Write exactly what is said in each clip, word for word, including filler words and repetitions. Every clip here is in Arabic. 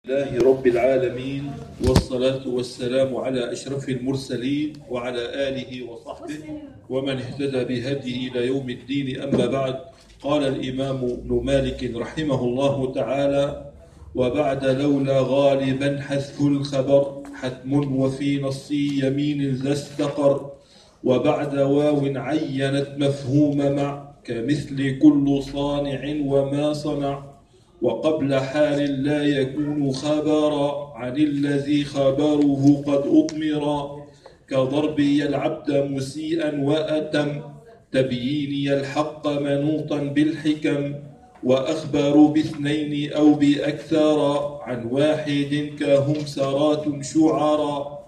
لله رب العالمين، والصلاة والسلام على أشرف المرسلين وعلى آله وصحبه ومن اهتدى بهديه إلى يوم الدين. أما بعد، قال الإمام ابن مالك رحمه الله تعالى: وبعد لولا غالبا حذف الخبر حتم وفي نص يمين ذا استقر، وبعد واو عينت مفهوم مع كمثل كل صانع وما صنع، وقبل حال لا يكون خبرا عن الذي خبره قد أضمرا، كضربي العبد مسيئا وأتم تبييني الحق منوطا بالحكم، وأخبر باثنين أو بأكثر عن واحد كهم سرات شعرا.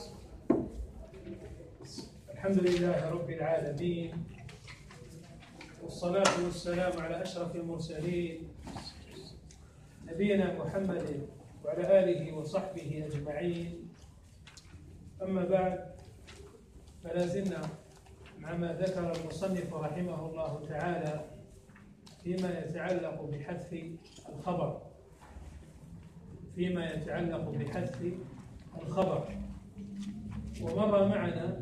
الحمد لله رب العالمين، والصلاة والسلام على أشرف المرسلين نبينا محمد وعلى آله وصحبه أجمعين. أما بعد، فلا زلنا مع ما ذكر المصنف رحمه الله تعالى فيما يتعلق بحذف الخبر فيما يتعلق بحذف الخبر ومر معنا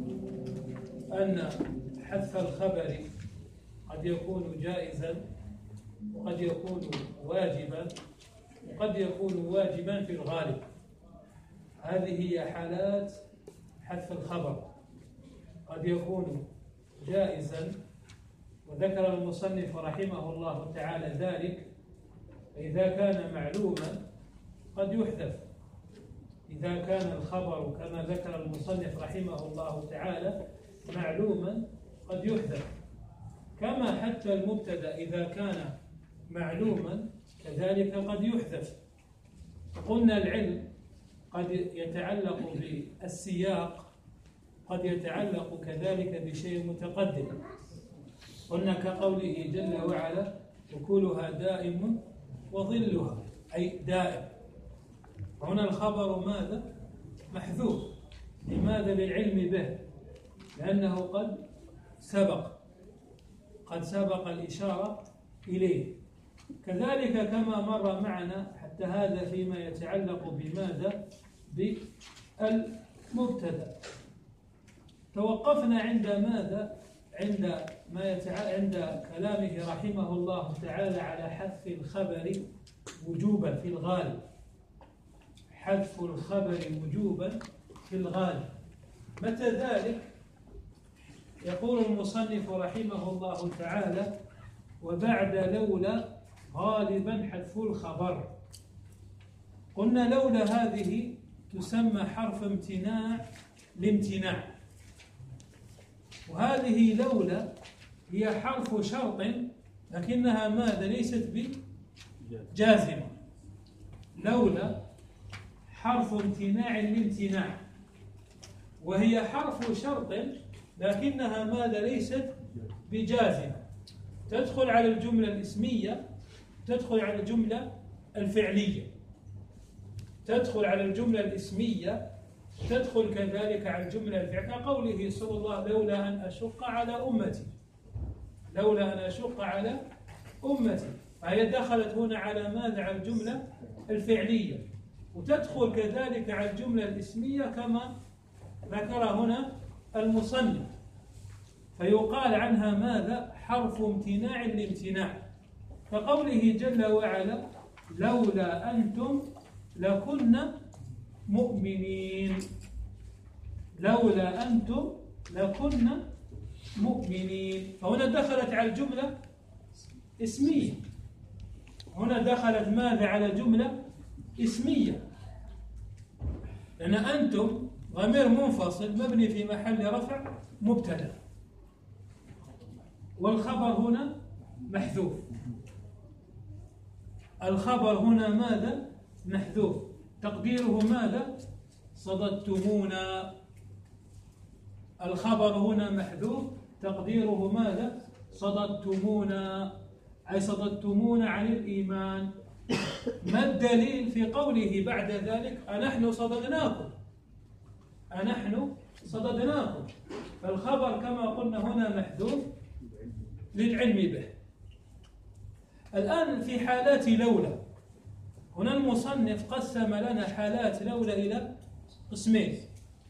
أن حذف الخبر قد يكون جائزا، وقد يكون واجبا، وقد يكون واجبا في الغالب. هذه هي حالات حذف الخبر، قد يكون جائزا، وذكر المصنف رحمه الله تعالى ذلك. فإذا كان معلوما قد يحذف، إذا كان الخبر كما ذكر المصنف رحمه الله تعالى معلوما قد يحذف، كما حتى المبتدأ إذا كان معلوما كذلك قد يحذف. قلنا العلم قد يتعلق بالسياق، قد يتعلق كذلك بشيء متقدم. قلنا كقوله جل وعلا: وكلها دائم وظلها، أي دائم. هنا الخبر ماذا؟ محذوف. لماذا؟ للعلم به، لأنه قد سبق قد سبق الإشارة إليه. كذلك كما مر معنا حتى هذا فيما يتعلق بماذا؟ بالمبتدأ. توقفنا عند ماذا؟ عند ما يتع... عند كلامه رحمه الله تعالى على حذف الخبر وجوبا في الغالب. حذف الخبر وجوبا في الغالب. متى ذلك؟ يقول المصنف رحمه الله تعالى: وبعد لولا غالبا حذف الخبر. قلنا لولا هذه تسمى حرف امتناع لامتناع، وهذه لولا هي حرف شرط، لكنها ماذا؟ ليست بجازمة. لولا حرف امتناع لامتناع، وهي حرف شرط لكنها ماذا؟ ليست بجازمة. تدخل على الجملة الاسمية، تدخل على الجملة الفعلية، تدخل على الجملة الاسمية، تدخل كذلك على الجملة الفعلية. قوله صلى الله عليه وسلم: لولا أن أشق على أمتي، لولا أن أشق على أمتي. فهي دخلت هنا على ماذا؟ على الجملة الفعلية، وتدخل كذلك على الجملة الاسمية كما ذكر هنا المصنف. فيقال عنها ماذا؟ حرف امتناع لامتناع. كقوله جل وعلا: لولا أنتم لكنا مؤمنين. لولا أنتم لكنا مؤمنين. فهنا دخلت على الجملة اسمية، هنا دخلت ماذا؟ على جملة اسمية، لأن أنتم ضمير منفصل مبني في محل رفع مبتدأ، والخبر هنا محذوف. الخبر هنا ماذا؟ محذوف. تقديره ماذا؟ صددتمونا. الخبر هنا محذوف، تقديره ماذا؟ صددتمونا، أي صددتمونا عن الإيمان. ما الدليل في قوله بعد ذلك: أنحن صددناكم؟ أنحن صددناكم. فالخبر كما قلنا هنا محذوف للعلم به. الآن في حالات لولا، هنا المصنف قسم لنا حالات لولا إلى قسمين.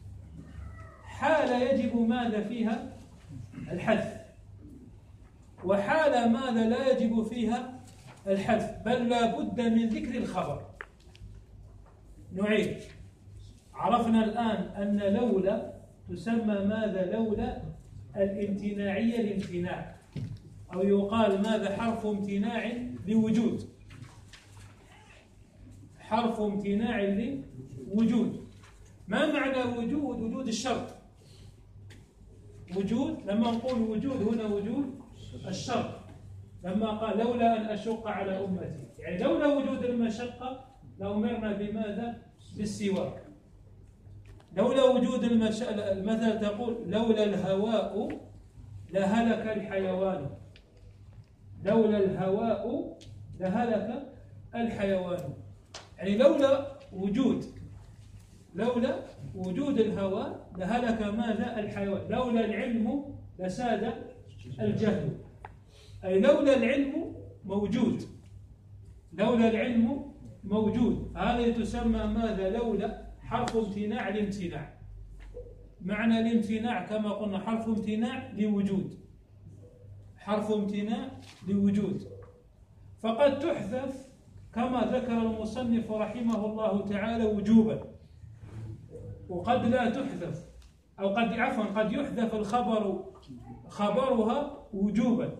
حالة يجب ماذا فيها الحذف، وحالة ماذا لا يجب فيها الحذف بل لا بد من ذكر الخبر. نعيد. عرفنا الآن أن لولا تسمى ماذا؟ لولا الامتناعية الامتناع، أو يقال ماذا؟ حرف امتناع لوجود، حرف امتناع لوجود. ما معنى وجود؟ وجود الشرط. وجود لما نقول وجود هنا وجود الشرط، لما قال لولا أن أشق على أمتي، يعني لولا وجود المشقة لأمرنا بماذا؟ بالسواك. لولا وجود المش... المثل تقول لولا الهواء لهلك الحيوان، لولا الهواء لهلك الحيوان، يعني لولا وجود لولا وجود الهواء لهلك ماذا؟ الحيوان. لولا العلم لساد الجهل، أي لولا العلم موجود، لولا العلم موجود. هذه تسمى ماذا؟ لولا حرف امتناع الامتناع. معنى الامتناع كما قلنا حرف امتناع لوجود، حرف امتناع لوجود. فقد تحذف كما ذكر المصنف رحمه الله تعالى وجوبا، وقد لا تحذف، أو قد عفوا قد يحذف الخبر خبرها وجوبا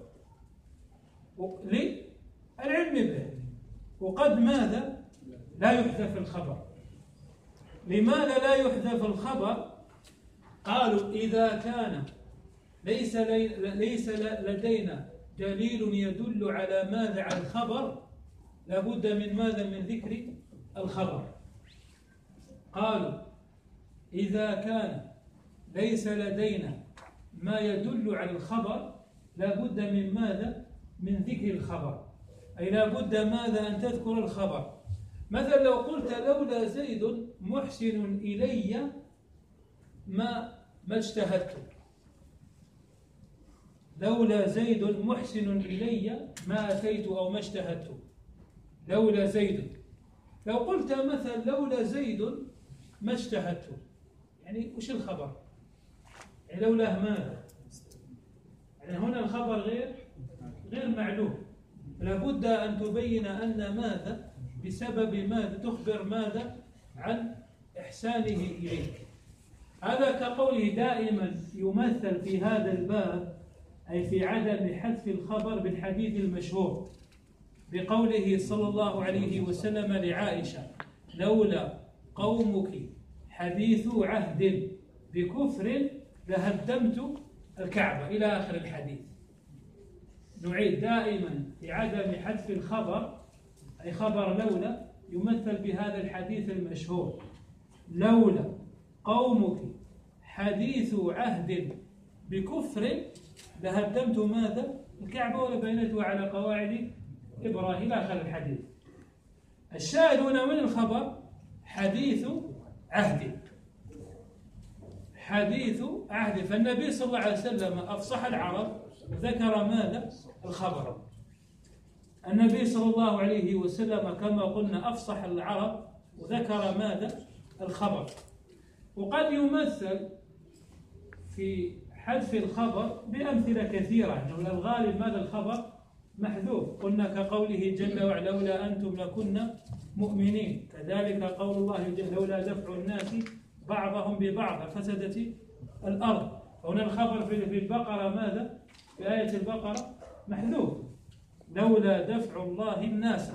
للعلم به، وقد ماذا؟ لا يحذف الخبر. لماذا لا يحذف الخبر؟ قالوا إذا كان ليس ليس لدينا دليل يدل على ماذا؟ على الخبر، لابد من ماذا؟ من ذكر الخبر. قالوا إذا كان ليس لدينا ما يدل على الخبر لابد من ماذا؟ من ذكر الخبر، أي لابد ماذا؟ أن تذكر الخبر. مثلا لو قلت لولا زيد محسن إلي ما ما اجتهدت، لولا زيد محسن إلي ما أتيت أو ما اجتهدت، لولا زيد. لو قلت مثلا لولا زيد ما اجتهدت، يعني وش الخبر؟ يعني لولا ماذا؟ يعني هنا الخبر غير غير معلوم، لابد أن تبين أن ماذا؟ بسبب ماذا؟ تخبر ماذا؟ عن إحسانه إليك. هذا كقوله دائما يمثل في هذا الباب، أي في عدم حذف الخبر بالحديث المشهور بقوله صلى الله عليه وسلم لعائشة لولا قومك حديث عهد بكفر لهدمت الكعبة إلى آخر الحديث. نعيد دائما في عدم حذف الخبر، أي خبر لولا يمثل بهذا الحديث المشهور لولا قومك حديث عهد بكفر لهدمت ماذا؟ الكعبة ولبنيتها على قواعد إبراهيم إلى آخر الحديث. الشاهد هنا من الخبر حديث عهد، حديث عهد. فالنبي صلى الله عليه وسلم أفصح العرب ذكر ماذا؟ الخبر. النبي صلى الله عليه وسلم كما قلنا أفصح العرب وذكر ماذا؟ الخبر. وقد يمثل في حذف الخبر بأمثلة كثيرة، أنه الغالب ماذا؟ الخبر محذوف. قلنا كقوله جل وعلا لولا أنتم لكنا مؤمنين، كذلك قول الله جل لولا دفع الناس بعضهم ببعض فسدت الأرض. هنا الخبر في البقرة ماذا؟ في آية البقرة محذوف لولا دفع الله الناس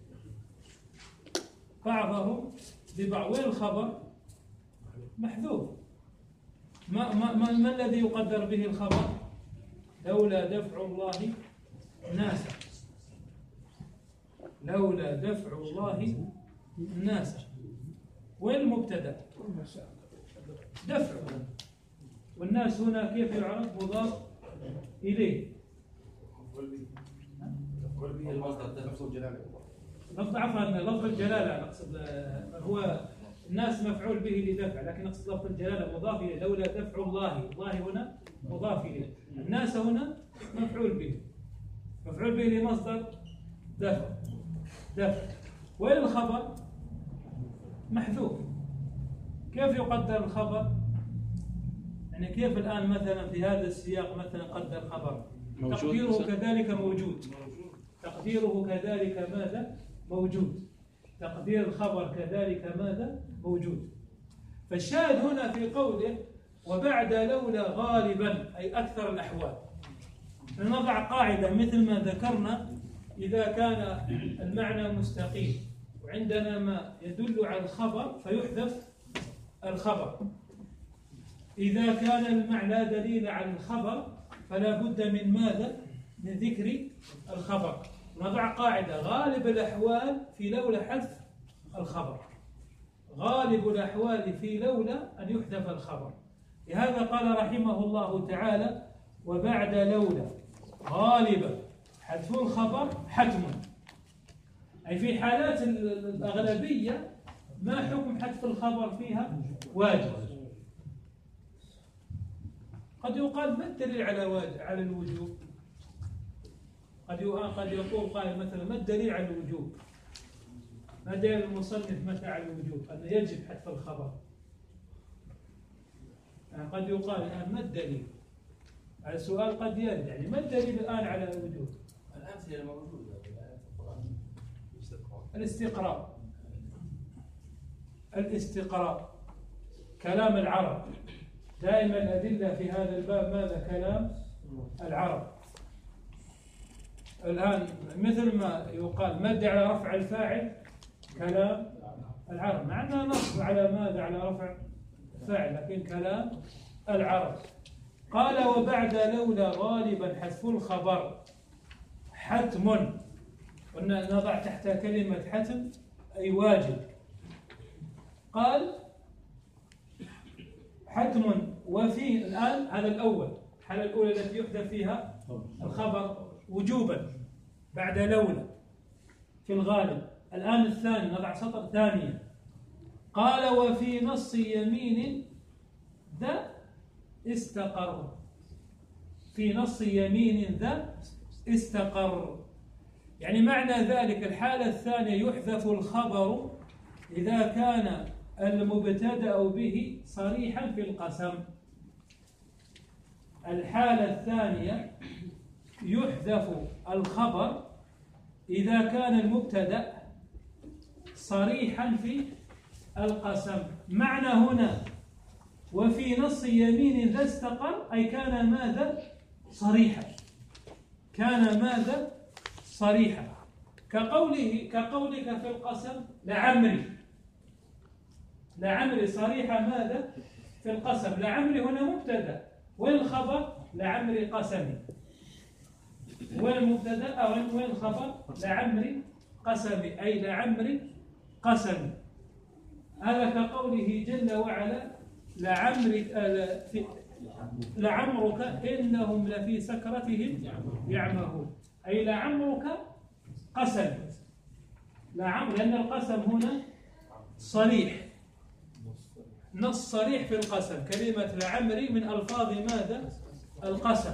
بعضهم ببعض. وين الخبر؟ محذوف. ما, ما, ما, ما الذي يقدر به الخبر؟ لولا دفع الله الناس، لولا دفع الله الناس. وين المبتدا؟ دفع. والناس هنا كيف يعرف؟ مضاف إليه. لفظ عفوا لفظ الجلالة نقصد، هو الناس مفعول به لدفع، لكن نقصد لفظ الجلالة مضاف إليه. لولا دفع الله، الله هنا مضاف إليه، الناس هنا مفعول به، مفعول به لمصدر دفع. دفع وين الخبر؟ محذوف. كيف يقدر الخبر؟ يعني كيف الآن مثلا في هذا السياق مثلا قدر خبر؟ تقديره كذلك موجود. تقديره كذلك ماذا؟ موجود. تقدير الخبر كذلك ماذا؟ موجود. فالشاهد هنا في قوله وبعد لولا غالبا أي أكثر الأحوال. نضع قاعدة مثل ما ذكرنا إذا كان المعنى مستقيم وعندنا ما يدل على الخبر فيحذف الخبر. إذا كان المعنى دليل على الخبر فلا بد من ماذا؟ من ذكر الخبر. نضع قاعدة غالب الأحوال في لولا حذف الخبر. غالب الأحوال في لولا أن يحذف الخبر. لهذا قال رحمه الله تعالى وبعد لولا غالبا حذف الخبر حتم. أي في حالات الأغلبية ما حكم حذف الخبر فيها؟ واجب. قد يقال ما الدليل على واجب على الوجوب؟ قد قد يقول قائل مثلا ما الدليل على الوجوب؟ ما دليل المصنف متى على الوجوب؟ أن يجب حذف الخبر. يعني قد يقال الآن ما الدليل؟ على السؤال قد يرد يعني ما الدليل الآن على الوجوب؟ الأمثلة الموجودة في القرآن. الاستقراء. الاستقراء كلام العرب. دائما الأدلة في هذا الباب ماذا؟ كلام العرب. الآن مثل ما يقال مد على رفع الفاعل كلام العرب، مع أنها نصب على ماذا؟ على رفع الفاعل، لكن كلام العرب. قال وبعد لولا غالبا حذف الخبر حتم. نضع تحت كلمة حتم أي واجب. قال حتم وفي الآن هذا الأول، الحالة الأولى التي يحذف فيها الخبر وجوبا بعد لولا في الغالب. الآن الثاني نضع سطر ثانيا. قال وفي نص يمين ذا استقر. في نص يمين ذا استقر. يعني معنى ذلك الحالة الثانية يحذف الخبر إذا كان المبتدأ به صريحا في القسم. الحالة الثانية يحذف الخبر إذا كان المبتدأ صريحا في القسم. معنى هنا وفي نص يمين ذا استقر أي كان ماذا؟ صريحا. كان ماذا؟ صريحا. كقوله كقولك في القسم لعمري. لعمري صريحة ماذا؟ في القسم. لعمري هنا مبتدأ. وين الخبر؟ لعمري قسمي. وين المبتدأ أو وين الخبر؟ لعمري قسمي أي لعمري قسمي. هذا كقوله جل وعلا لعمرك لعمرك إنهم لفي سكرتهم يعمهون أي لعمرك قسم. لعمر لأن القسم هنا صريح، نص صريح في القسم. كلمة لعمري من ألفاظ ماذا؟ القسم.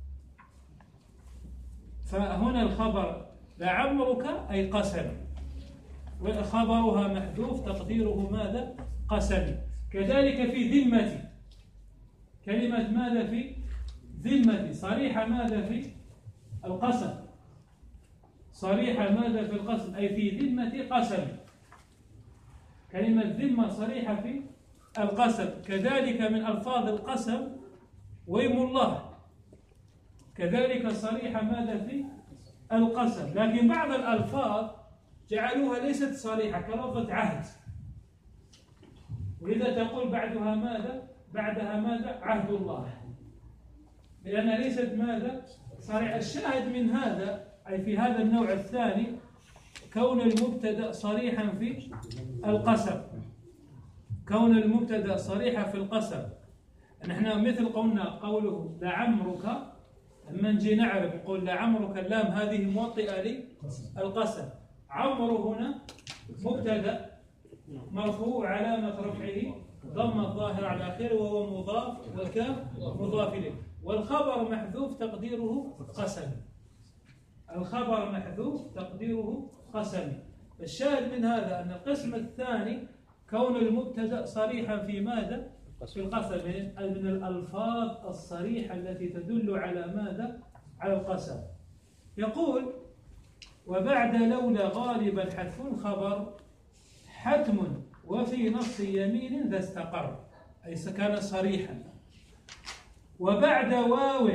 فهنا الخبر لعمرك أي قسم، وخبرها محذوف تقديره ماذا؟ قسم. كذلك في ذمتي. كلمة ماذا في ذمتي؟ صريحة ماذا في القسم. صريحة ماذا في القسم أي في ذمتي قسم. كلمة ذمة صريحة في القسم. كذلك من ألفاظ القسم ويم الله، كذلك صريحة ماذا في القسم. لكن بعض الألفاظ جعلوها ليست صريحة كلفظة عهد، ولذا تقول بعدها ماذا؟ بعدها ماذا؟ عهد الله، لأنها ليست ماذا؟ صريحة. الشاهد من هذا أي في هذا النوع الثاني كون المبتدأ صريحا في القسم. كون المبتدأ صريحا في القسم. نحن مثل قلنا قوله لعمرك، لما نجي نعرف نقول لعمرك اللام هذه موطئة للقسم. عمر هنا مبتدأ مرفوع علامة رفعه ضم الظاهر على آخره وهو مضاف والكاف مضاف إليه، والخبر محذوف تقديره قسم. الخبر محذوف تقديره قسم. الشاهد من هذا أن القسم الثاني كون المبتدأ صريحا في ماذا؟ في القسم، من الألفاظ الصريحة التي تدل على ماذا؟ على القسم. يقول: وبعد لولا غالبا حذف الخبر حتم وفي نص يمين ذا استقر، أي كان صريحا. وبعد واو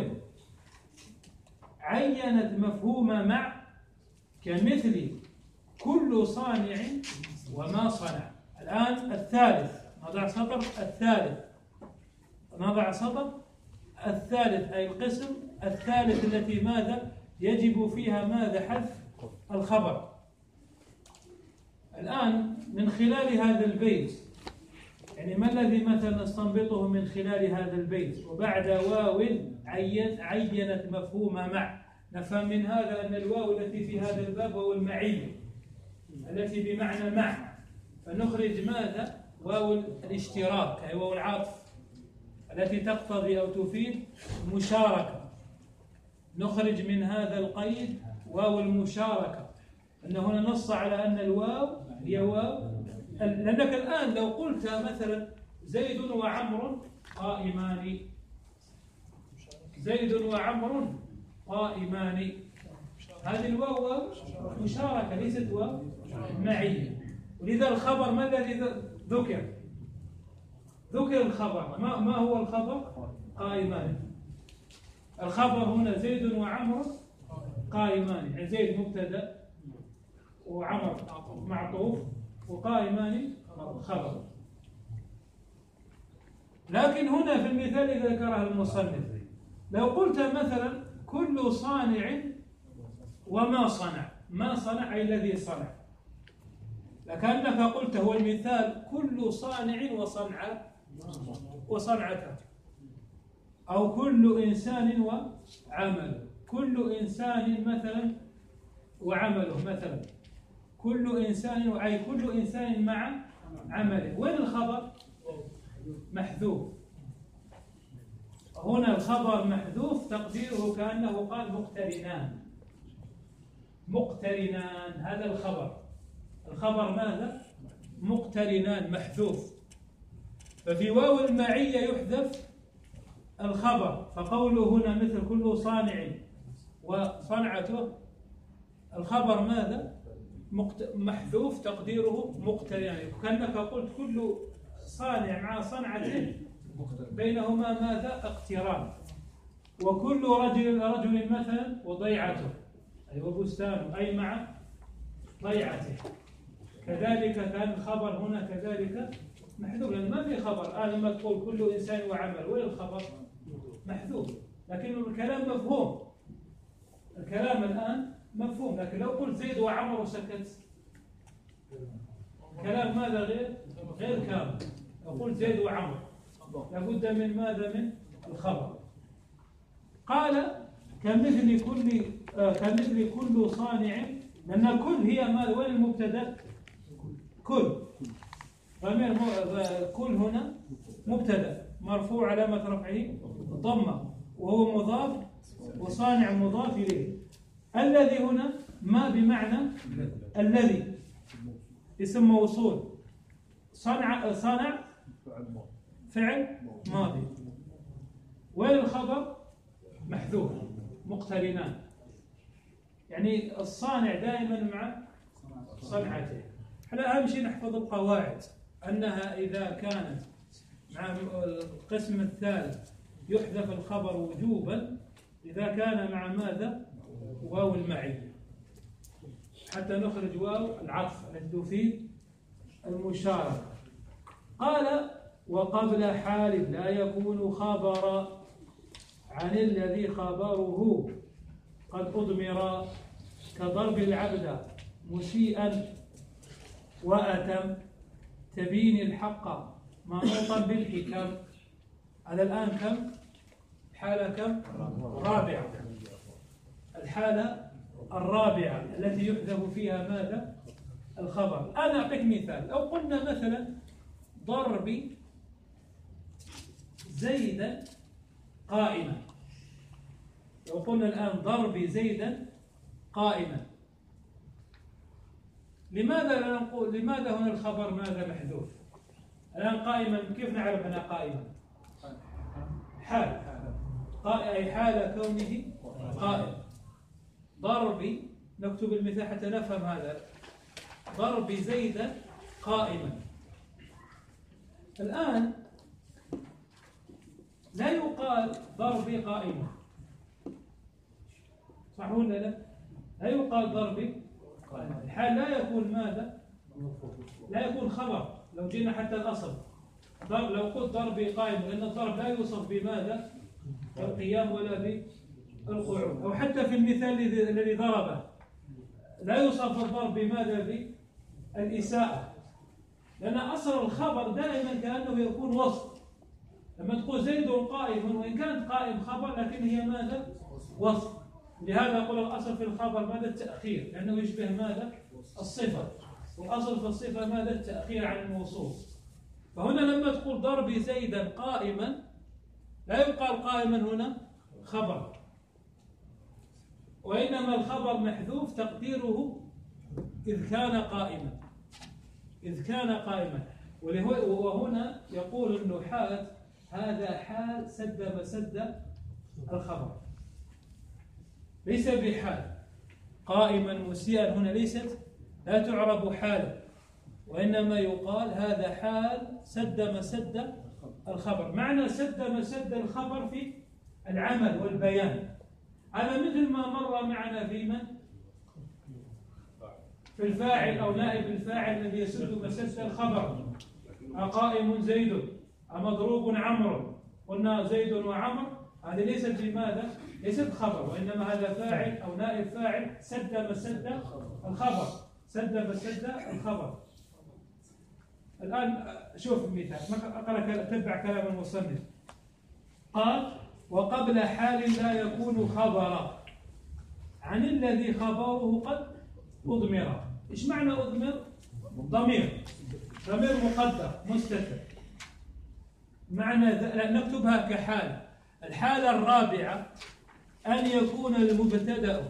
عينت مفهوم مع كمثل كل صانع وما صنع. الآن الثالث، نضع سطر الثالث، نضع سطر الثالث أي القسم الثالث التي ماذا يجب فيها ماذا؟ حذف الخبر. الآن من خلال هذا البيت، يعني ما الذي مثلا نستنبطه من خلال هذا البيت؟ وبعد واو عين عينت مفهوم مع، نفهم من هذا أن الواو التي في هذا الباب هو المعية التي بمعنى مع، فنخرج ماذا؟ واو الاشتراك أي واو العطف التي تقتضي أو تفيد مشاركة. نخرج من هذا القيد واو المشاركة، أن هنا نص على أن الواو هي واو، لأنك الآن لو قلت مثلا زيد وعمر قائمان، زيد وعمر قائمان، هذه الواو واو مشاركة ليست واو معية. ولذا الخبر ما الذي ذكر؟ ذكر الخبر، ما, ما هو الخبر؟ قائمان. الخبر هنا زيد وعمر قائمان، يعني زيد مبتدأ وعمر معطوف وقائمان خبر. لكن هنا في المثال إذا ذكره المصنف لو قلت مثلا كل صانع وما صنع، ما صنع أي الذي صنع، لكنك قلت هو المثال كل صانع وصنع وصنعته، أو كل إنسان وعمله، كل إنسان مثلا وعمله، مثلا كل إنسان أي كل إنسان مع عمله. وين الخبر؟ محذوف. هنا الخبر محذوف تقديره كأنه قال مقترنان، مقترنان هذا الخبر. الخبر ماذا؟ مقترنان محذوف. ففي واو المعية يحذف الخبر، فقوله هنا مثل كل صانع وصنعته، الخبر ماذا؟ محذوف تقديره مقترنان، كأنك قلت كل صانع مع صنعته بينهما ماذا؟ اقتران. وكل رجل رجل مثلا وضيعته أي وبستانه أي مع ضيعته، كذلك كان الخبر هنا كذلك محذوف، لأن ما في خبر. الآن لما تقول كل إنسان وعمل، وين الخبر؟ محذوف، لكن الكلام مفهوم، الكلام الآن مفهوم. لكن لو قلت زيد وعمر وسكت، كلام ماذا؟ غير غير كامل. لو قلت زيد وعمر لابد من ماذا؟ من الخبر. قال كمثل كل آه كمثل كل صانع، لأن كل هي ماذا؟ وين المبتدأ؟ كل ضمير كل هنا مبتدأ مرفوع علامة رفعه ضمة وهو مضاف، وصانع مضاف إليه. الذي هنا ما بمعنى الذي، اسم موصول، صنع صنع فعل ماضي. وين الخبر؟ محذوف مقترنان، يعني الصانع دائما مع صنعته. احنا اهم شيء نحفظ القواعد، انها اذا كانت مع القسم الثالث يحذف الخبر وجوبا اذا كان مع ماذا؟ واو المعية، حتى نخرج واو العطف التي تفيد المشاركة. قال وقبل حال لا يكون خبرا عن الذي خبره قد أضمر، كضرب العبد مسيئا وأتم تبين الحق منوطا بالحكم. هذا الآن كم حالة؟ كم؟ رابعة. الحالة الرابعة التي يحذف فيها ماذا؟ الخبر. أنا أعطيك مثال. لو قلنا مثلا ضرب زيدا قائما، لو قلنا الآن ضرب زيدا قائما، لماذا لا نقول لماذا هنا الخبر ماذا محذوف؟ الآن قائما كيف نعرف أنها قائما؟ حال أي حال كونه قائم. ضربي نكتب المثال حتى نفهم هذا. ضربي زيدا قائما. الآن لا يقال ضربي قائما، صح ولا لا؟ لا يقال ضربي قائما. الحال لا يكون ماذا؟ لا يكون خبر. لو جينا حتى الأصل ضرب، لو قلت ضربي قائم، لأن الضرب لا يوصف بماذا؟ القيام ولا بالقعود. أو حتى في المثال الذي ضربه لا يوصف الضرب بماذا؟ بالإساءة، لأن أصل الخبر دائما كأنه يكون وصف. لما تقول زيد قائم، وإن كانت قائم خبر لكن هي ماذا؟ وصف. لهذا يقول الأصل في الخبر ماذا؟ التأخير، لأنه يشبه ماذا؟ الصفة. والأصل في الصفة ماذا؟ التأخير عن الموصوف. فهنا لما تقول ضربي زيدا قائما لا يقال قائما هنا خبر، وإنما الخبر محذوف تقديره إذ كان قائما، إذ كان قائما. وهنا يقول النحاة هذا حال سد مسد الخبر، ليس بحال. قائما مسيئا هنا ليست لا تعرب حالا، وإنما يقال هذا حال سد مسد الخبر. معنى سد مسد الخبر في العمل والبيان، هذا مثل ما مر معنا في من؟ في الفاعل أو نائب الفاعل الذي يسد مسد الخبر. أقائم زيد، أمضروب عمرو، قلنا زيد وعمر، هذه ليست بماذا؟ ليست خبر، وإنما هذا فاعل أو نائب فاعل سد مسد الخبر، سد مسد الخبر. الآن شوف المثال، أقرأ تبع كلام المصنف. قال وقبل حال لا يكون خبرا عن الذي خبره قد أضمر. إيش معنى أضمر؟ ضمير، ضمير مقدر مستتر. معنى نكتبها كحال. الحالة الرابعة أن يكون المبتدأ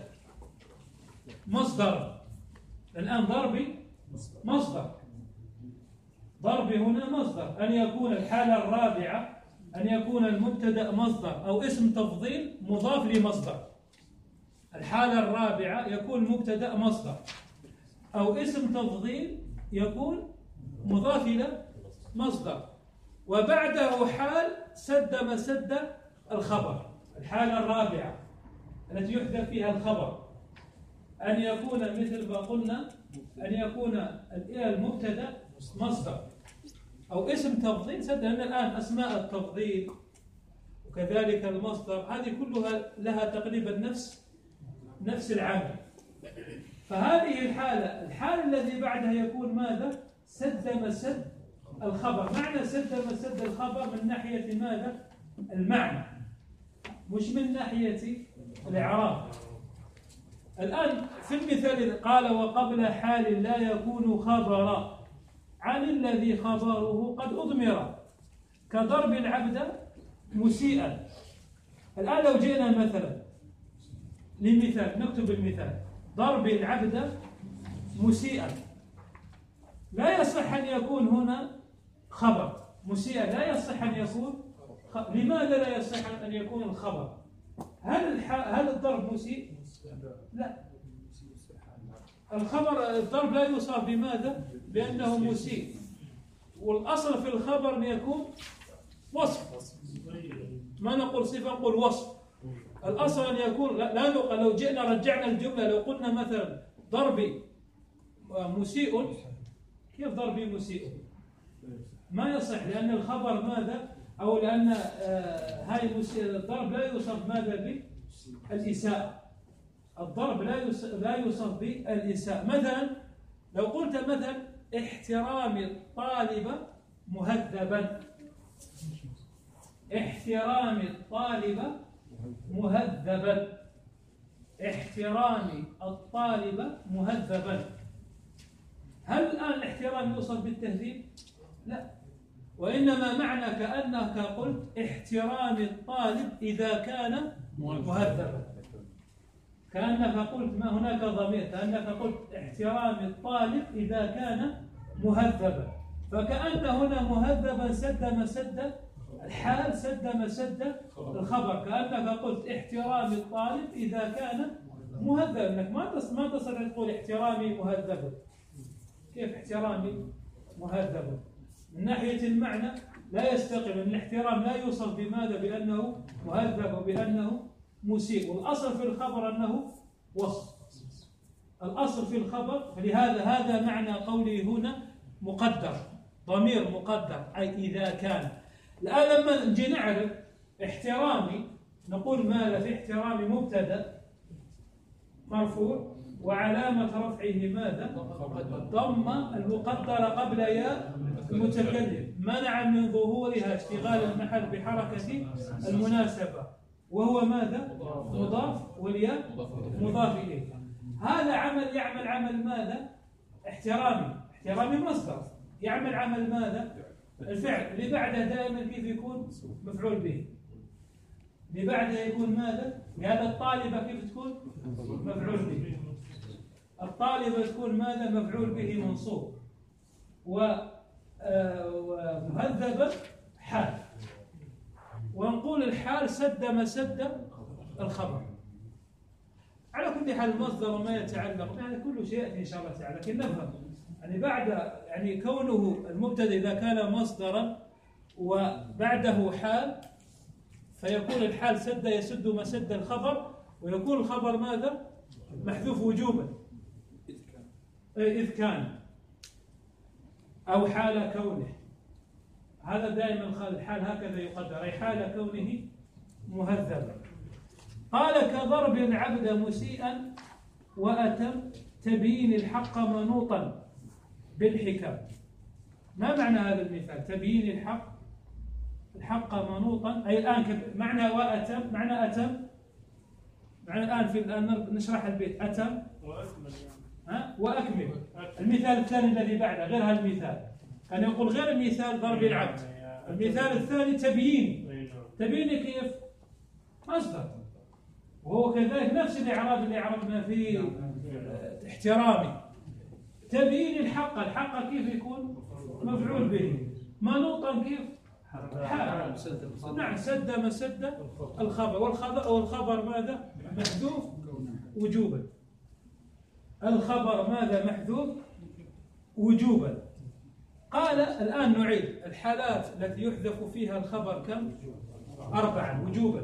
مصدر. الآن ضربي مصدر، ضربي هنا مصدر. أن يكون الحالة الرابعة أن يكون المبتدأ مصدر أو اسم تفضيل مضاف لمصدر. الحالة الرابعة يكون مبتدأ مصدر أو اسم تفضيل يكون مضاف إلى مصدر، وبعده حال سد مسد الخبر. الحالة الرابعة التي يحدث فيها الخبر أن يكون مثل ما قلنا أن يكون المبتدأ مصدر أو اسم تفضيل سد. لأن الآن أسماء التفضيل وكذلك المصدر هذه كلها لها تقريبا نفس نفس العامل. فهذه الحالة الحالة الذي بعدها يكون ماذا؟ سد مسد الخبر. معنى سد مسد الخبر من ناحية ماذا؟ المعنى، مش من ناحية الإعراب. الآن في المثال قال وقبل حال لا يكون خبرا عن الذي خبره قد أضمر كضرب العبد مسيئا. الآن لو جئنا مثلا للمثال نكتب المثال ضرب العبد مسيئا، لا يصح أن يكون هنا خبر. مسيئا لا يصح أن يكون خ... لماذا لا يصح أن يكون الخبر؟ هل الح... هل الضرب مسيء؟ لا، الخبر الضرب لا يوصف بماذا؟ بأنه مسيء. والأصل في الخبر أن يكون وصف، ما نقول صفة نقول وصف. الأصل أن يكون لا, لا نقول. لو جئنا رجعنا الجملة لو قلنا مثلا ضربي مسيء، كيف ضربي مسيء؟ ما يصح، لأن الخبر ماذا؟ أو لأن آه هاي الضرب لا يوصف ماذا؟ بالإساءة. الضرب لا لا يوصف بالإساءة. مثلا لو قلت مثلا احترام الطالب مهذبا، احترام الطالب مهذبا، احترام الطالب مهذبا. هل الآن الاحترام يوصف بالتهذيب؟ لا، وإنما معنى كأنك قلت احترام الطالب إذا كان مهذبا. كأنك قلت ما هناك ضمير، كأنك قلت احترام الطالب إذا كان مهذبا، فكأن هنا مهذبا سد مسد الحال، سد مسد الخبر، كأنك قلت احترام الطالب إذا كان مهذبا. انك ما ما تستطيع تقول احترامي مهذب. كيف احترامي مهذب؟ من ناحية المعنى لا يستقيم، الاحترام لا يوصف بماذا؟ بأنه مهذب وبأنه مسيء، والأصل في الخبر أنه وصف، الأصل في الخبر. فلهذا هذا معنى قوله هنا مقدر، ضمير مقدر، أي إذا كان. الآن لما نجي نعرف احترامي نقول ماذا في احترامي؟ مبتدأ مرفوع وعلامة رفعه ماذا؟ الضمة المقدرة قبل ياء المتكلم، منع من ظهورها اشتغال المحل بحركة المناسبة، وهو ماذا؟ مضاف، والياء مضاف إليه. هذا عمل يعمل عمل ماذا؟ احترامي. احترامي مصدر يعمل عمل ماذا؟ الفعل. اللي بعده دائما كيف يكون؟ مفعول به. اللي بعده يكون ماذا؟ لهذا الطالبة كيف تكون؟ مفعول به. الطالبة تكون ماذا؟ مفعول به منصوب. ومهذبة حال. ونقول الحال سد مسد الخبر. على كل حال المصدر وما يتعلق يعني كل شيء يأتي إن شاء الله تعالى، لكن نفهم يعني بعد يعني كونه المبتدأ إذا كان مصدرا وبعده حال فيكون الحال سد يسد مسد الخبر، ويكون الخبر ماذا؟ محذوف وجوبا إذ كان أو حال كونه. هذا دائما الحال هكذا يقدر، أي حال كونه مهذبا. قال كضرب العبد مسيئا وأتم تبيين الحق منوطا بالحكم. ما معنى هذا المثال؟ تبيين الحق، الحق منوطا أي الآن معنى وأتم، معنى أتم معنى الآن في الآن نشرح البيت أتم ها وأكمل. المثال الثاني الذي بعده غير هذا المثال، كان يقول غير المثال ضرب العبد. المثال الثاني تبيين. تبيين كيف؟ مصدر، وهو كذلك نفس الإعراب اللي عرفنا في احترامي. تبيين الحق، الحق كيف يكون؟ مفعول به. منوطا كيف؟ حال. نعم سد مسد الخبر، والخبر والخبر ماذا؟ محذوف وجوبا. الخبر ماذا؟ محذوف وجوبا. قال الآن نعيد الحالات التي يحذف فيها الخبر كم؟ أربعة وجوبا.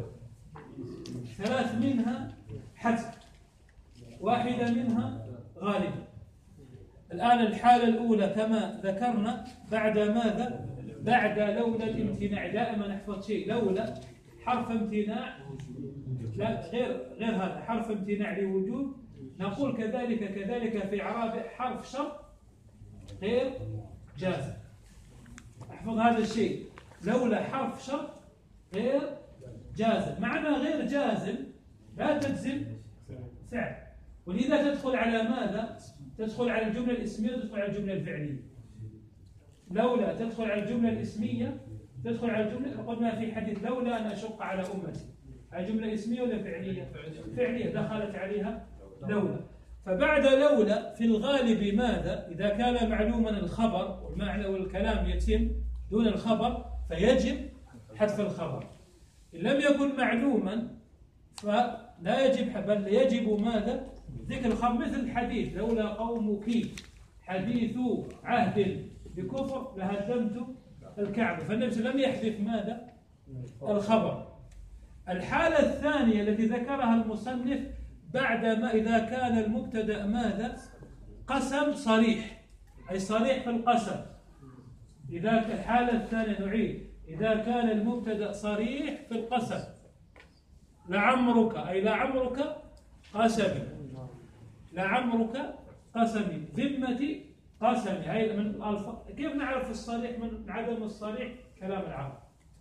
ثلاث منها حذف، واحدة منها غالبا. الآن الحالة الأولى كما ذكرنا بعد ماذا؟ بعد لولا الامتناع. دائما نحفظ شيء، لولا حرف امتناع، لا غير غير هذا حرف امتناع لوجود. نقول كذلك كذلك في إعراب حرف شرط غير جازم. احفظ هذا الشيء، لولا حرف شرط غير جازم. معنى غير جازم لا تجزم فعل، ولذا تدخل على ماذا؟ تدخل على الجملة الاسمية وتدخل على الجملة الفعلية. لولا تدخل على الجملة الاسمية، تدخل على الجملة. قلنا في حديث لولا أن أشق على أمتي، الجملة اسمية ولا فعلية؟ فعلية، دخلت عليها لولا. فبعد لولا في الغالب ماذا؟ إذا كان معلوما الخبر والمعنى والكلام يتم دون الخبر فيجب حذف الخبر. إن لم يكن معلوما فلا يجب، بل يجب ماذا؟ ذكر الخبر. مثل الحديث لولا قومك حديث عهد بكفر لهدمت الكعبة، فالنبي لم يحذف ماذا؟ الخبر. الحالة الثانية التي ذكرها المصنف بعد ما إذا كان المبتدأ ماذا؟ قسم صريح، أي صريح في القسم. إذا الحالة الثانية نعيد، إذا كان المبتدأ صريح في القسم. لعمرك أي لعمرك قسمي، لعمرك قسمي، ذمتي قسمي. هي من الألفاظ. كيف نعرف الصريح من عدم الصريح؟ كلام العرب.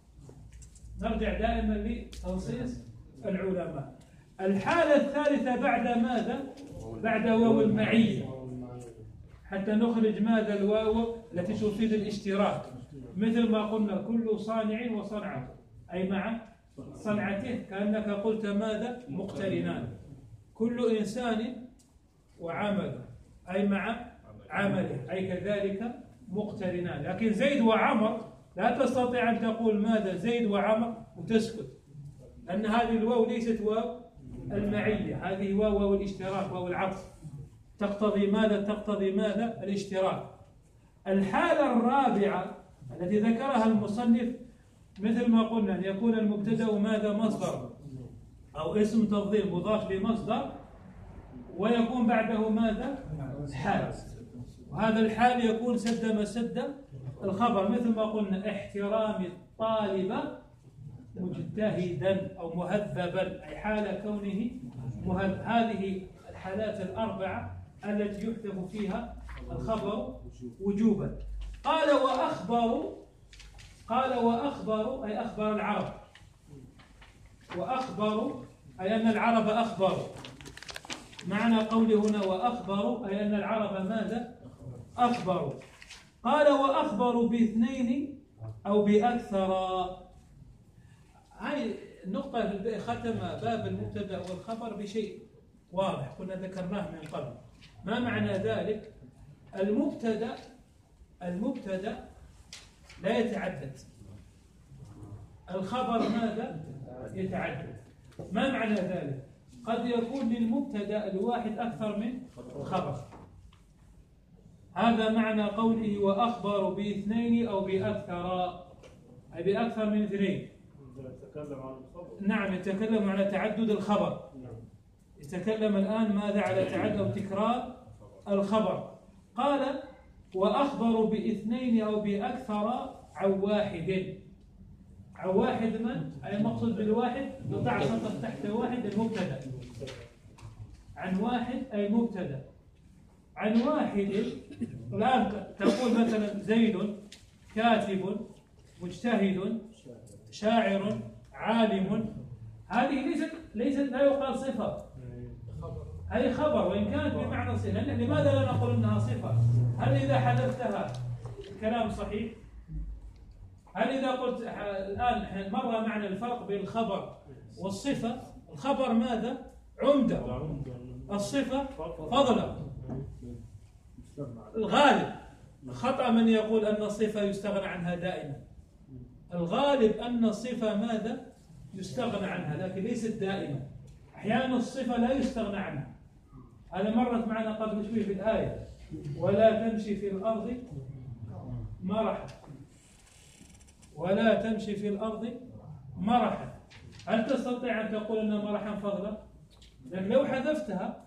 نرجع دائما لتنصيص العلماء. الحالة الثالثة بعد ماذا؟ بعد واو المعية، حتى نخرج ماذا؟ الواو التي تفيد الاشتراك. مثل ما قلنا كل صانع وصنعته، أي مع صنعته، كأنك قلت ماذا؟ مقترنان. كل إنسان وعمله، أي مع عمله، أي كذلك مقترنان. لكن زيد وعمر لا تستطيع أن تقول ماذا زيد وعمر وتسكت، لأن هذه الواو ليست واو المعية، هذه واو واو الاشتراك، واو العطف، تقتضي ماذا؟ تقتضي ماذا؟ الاشتراك. الحالة الرابعة التي ذكرها المصنف مثل ما قلنا أن يكون المبتدأ ماذا؟ مصدر أو اسم تفضيل مضاف لمصدر، ويكون بعده ماذا؟ حال، وهذا الحال يكون سد مسد الخبر، مثل ما قلنا احترام الطالب مجتهدا أو مهذبا، أي حال كونه مهذب. هذه الحالات الأربعة التي يحذف فيها الخبر وجوبا. قال وأخبروا، قال وأخبروا أي أخبر العرب، وأخبروا أي أن العرب أخبروا. معنى قوله هنا وأخبروا أي أن العرب ماذا؟ أخبروا. قال وأخبروا باثنين أو بأكثر. هاي النقطة ختم باب المبتدأ والخبر بشيء واضح كنا ذكرناه من قبل. ما معنى ذلك؟ المبتدأ المبتدأ لا يتعدد، الخبر ماذا؟ يتعدد. ما معنى ذلك؟ قد يكون للمبتدأ الواحد أكثر من خبر. هذا معنى قوله وأخبروا باثنين أو بأكثر، أي بأكثر من اثنين. نعم، يتكلم على تعدد الخبر. يتكلم الآن ماذا؟ على تعدد أو تكرار الخبر. قال وأخبروا باثنين أو بأكثر عن واحد. عن واحد من؟ أي المقصود بالواحد قطع سطر تحت واحد المبتدأ. عن واحد أي مبتدأ. عن واحد الآن تقول مثلا زيد كاتب مجتهد شاعر عالم. هذه ليست ليست لا يقال صفة، هذه خبر وإن كانت بمعنى صفة. لماذا لا نقول أنها صفة؟ هل إذا حذفتها الكلام صحيح؟ هل إذا قلت الآن مر معنا الفرق بين الخبر والصفة؟ الخبر ماذا؟ عمدة، الصفة فضلا. الغالب خطأ من يقول أن الصفة يستغنى عنها دائما. الغالب أن الصفة ماذا؟ يستغنى عنها، لكن ليست دائما. أحيانا الصفة لا يستغنى عنها. هذا مرت معنا قبل شوي في الآية ولا تمشي في الأرض مرحا، ولا تمشي في الأرض مرحا. هل تستطيع أن تقول أن مرحا فضلا؟ لأن لو حذفتها،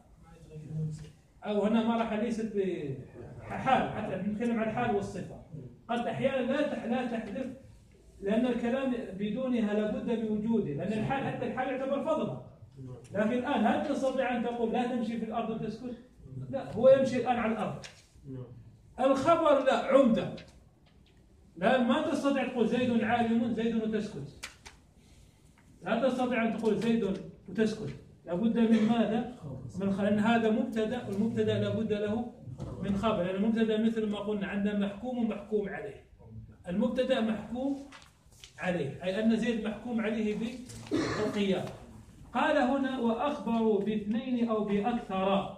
أو هنا مرحا ليست بحال، حتى نتكلم عن الحال والصفة. قد أحيانا لا لا تحذف، لأن الكلام بدونها لابد بوجوده، لأن الحال حتى الحال يعتبر فضلا. لكن الآن هل تستطيع أن تقول لا تمشي في الأرض وتسكت؟ لا، هو يمشي الآن على الأرض. الخبر لا، عمدة. لا، ما تستطيع تقول زيد عالم زيد وتسكت. لا تستطيع أن تقول زيد وتسكت، لابد من ماذا؟ من خبر. لأن هذا مبتدأ، والمبتدأ لابد له من خبر، لأن المبتدأ مثل ما قلنا عندنا محكوم ومحكوم عليه. المبتدأ محكوم عليه أي أن زيد محكوم عليه بالقيام. قال هنا وأخبروا باثنين أو بأكثر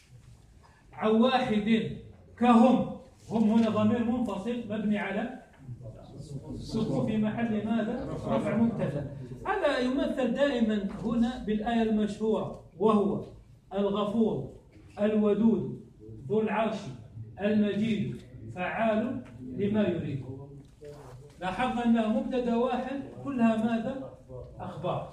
عن واحد كهم. هم هنا ضمير منفصل مبني على السكون في محل ماذا؟ رفع مبتدأ. هذا يمثل دائما هنا بالآية المشهورة، وهو الغفور الودود ذو العرش المجيد فعال لما يريد. لاحظنا أنها مبتدأ واحد كلها ماذا؟ أخبار.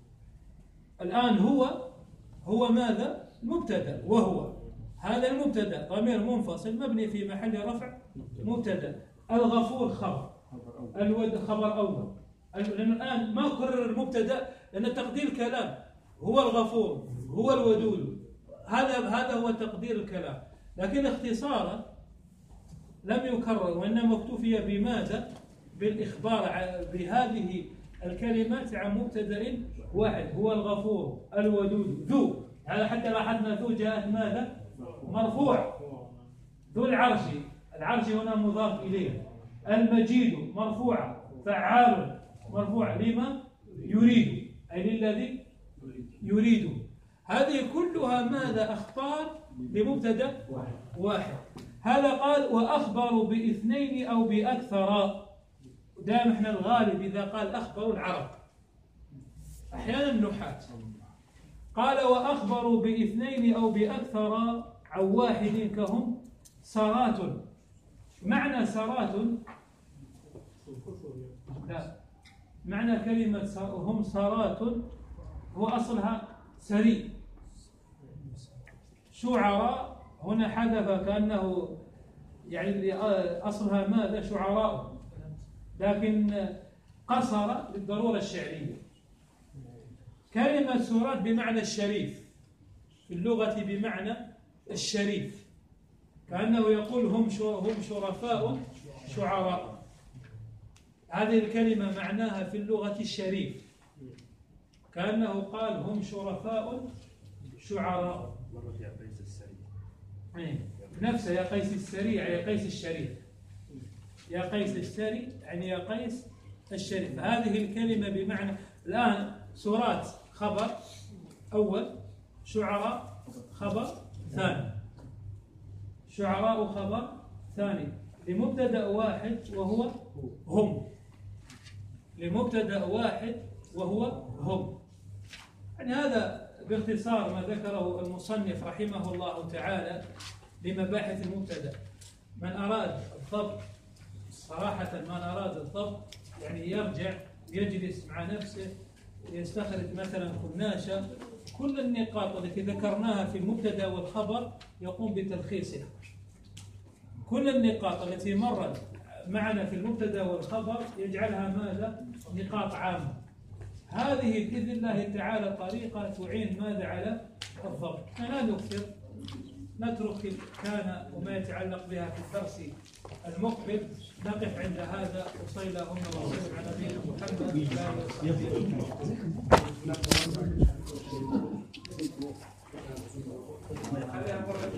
الآن هو هو ماذا؟ مبتدأ، وهو هذا المبتدأ ضمير منفصل مبني في محل رفع مبتدأ. الغفور خبر، الود خبر أول. لأن الآن ما كرر المبتدأ، لأن تقدير الكلام هو الغفور هو الودود، هذا هذا هو تقدير الكلام. لكن اختصارا لم يكرر، وإنما اكتفي بماذا؟ بالإخبار بهذه الكلمات عن مبتدأ واحد، هو الغفور الودود ذو. هذا حتى لاحظنا ذو جاءت ماذا؟ مرفوع. ذو العرش، العرش هنا مضاف إليه. المجيد مرفوع. فعال مرفوع لما يريد، أي للذي يريد. هذه كلها ماذا؟ أخبار بمبتدأ واحد. هذا قال وأخبروا باثنين أو بأكثر. دائما احنا الغالب إذا قال أخبروا العرب، أحيانا النحاة. قال وأخبروا باثنين أو بأكثر عن واحد كهم سرات. معنى سرات، لا، معنى كلمة هم سرات هو أصلها سري. شعراء هنا حذف كأنه يعني أصلها ماذا؟ شعراء، لكن قصر للضرورة الشعرية. كلمة سرات بمعنى الشريف في اللغة، بمعنى الشريف، كأنه يقول هم هم شرفاء شعراء. هذه الكلمة معناها في اللغة الشريف، كأنه قال هم شرفاء شعراء. مرة يا قيس السري نفسه يا قيس السري يا قيس الشريف، يا قيس السري يعني يا قيس الشريف. هذه الكلمة بمعنى الآن سورات خبر أول، شعراء خبر ثاني، شعراء خبر ثاني لمبتدأ واحد وهو هم، لمبتدأ واحد وهو هم. يعني هذا باختصار ما ذكره المصنف رحمه الله تعالى لمباحث المبتدأ. من أراد الضبط صراحة، من أراد الضبط يعني يرجع يجلس مع نفسه يستخرج مثلا كناشة كل النقاط التي ذكرناها في المبتدأ والخبر يقوم بتلخيصها. كل النقاط التي مرت معنا في المبتدأ والخبر يجعلها ماذا؟ نقاط عامة. هذه بإذن الله تعالى طريقة تعين ماذا؟ على الضبط. لا نكثر، نترك كان وما يتعلق بها في الدرس المقبل. نقف عند هذا. وصلى اللهم وسلم على نبينا محمد وعلى اله وصحبه.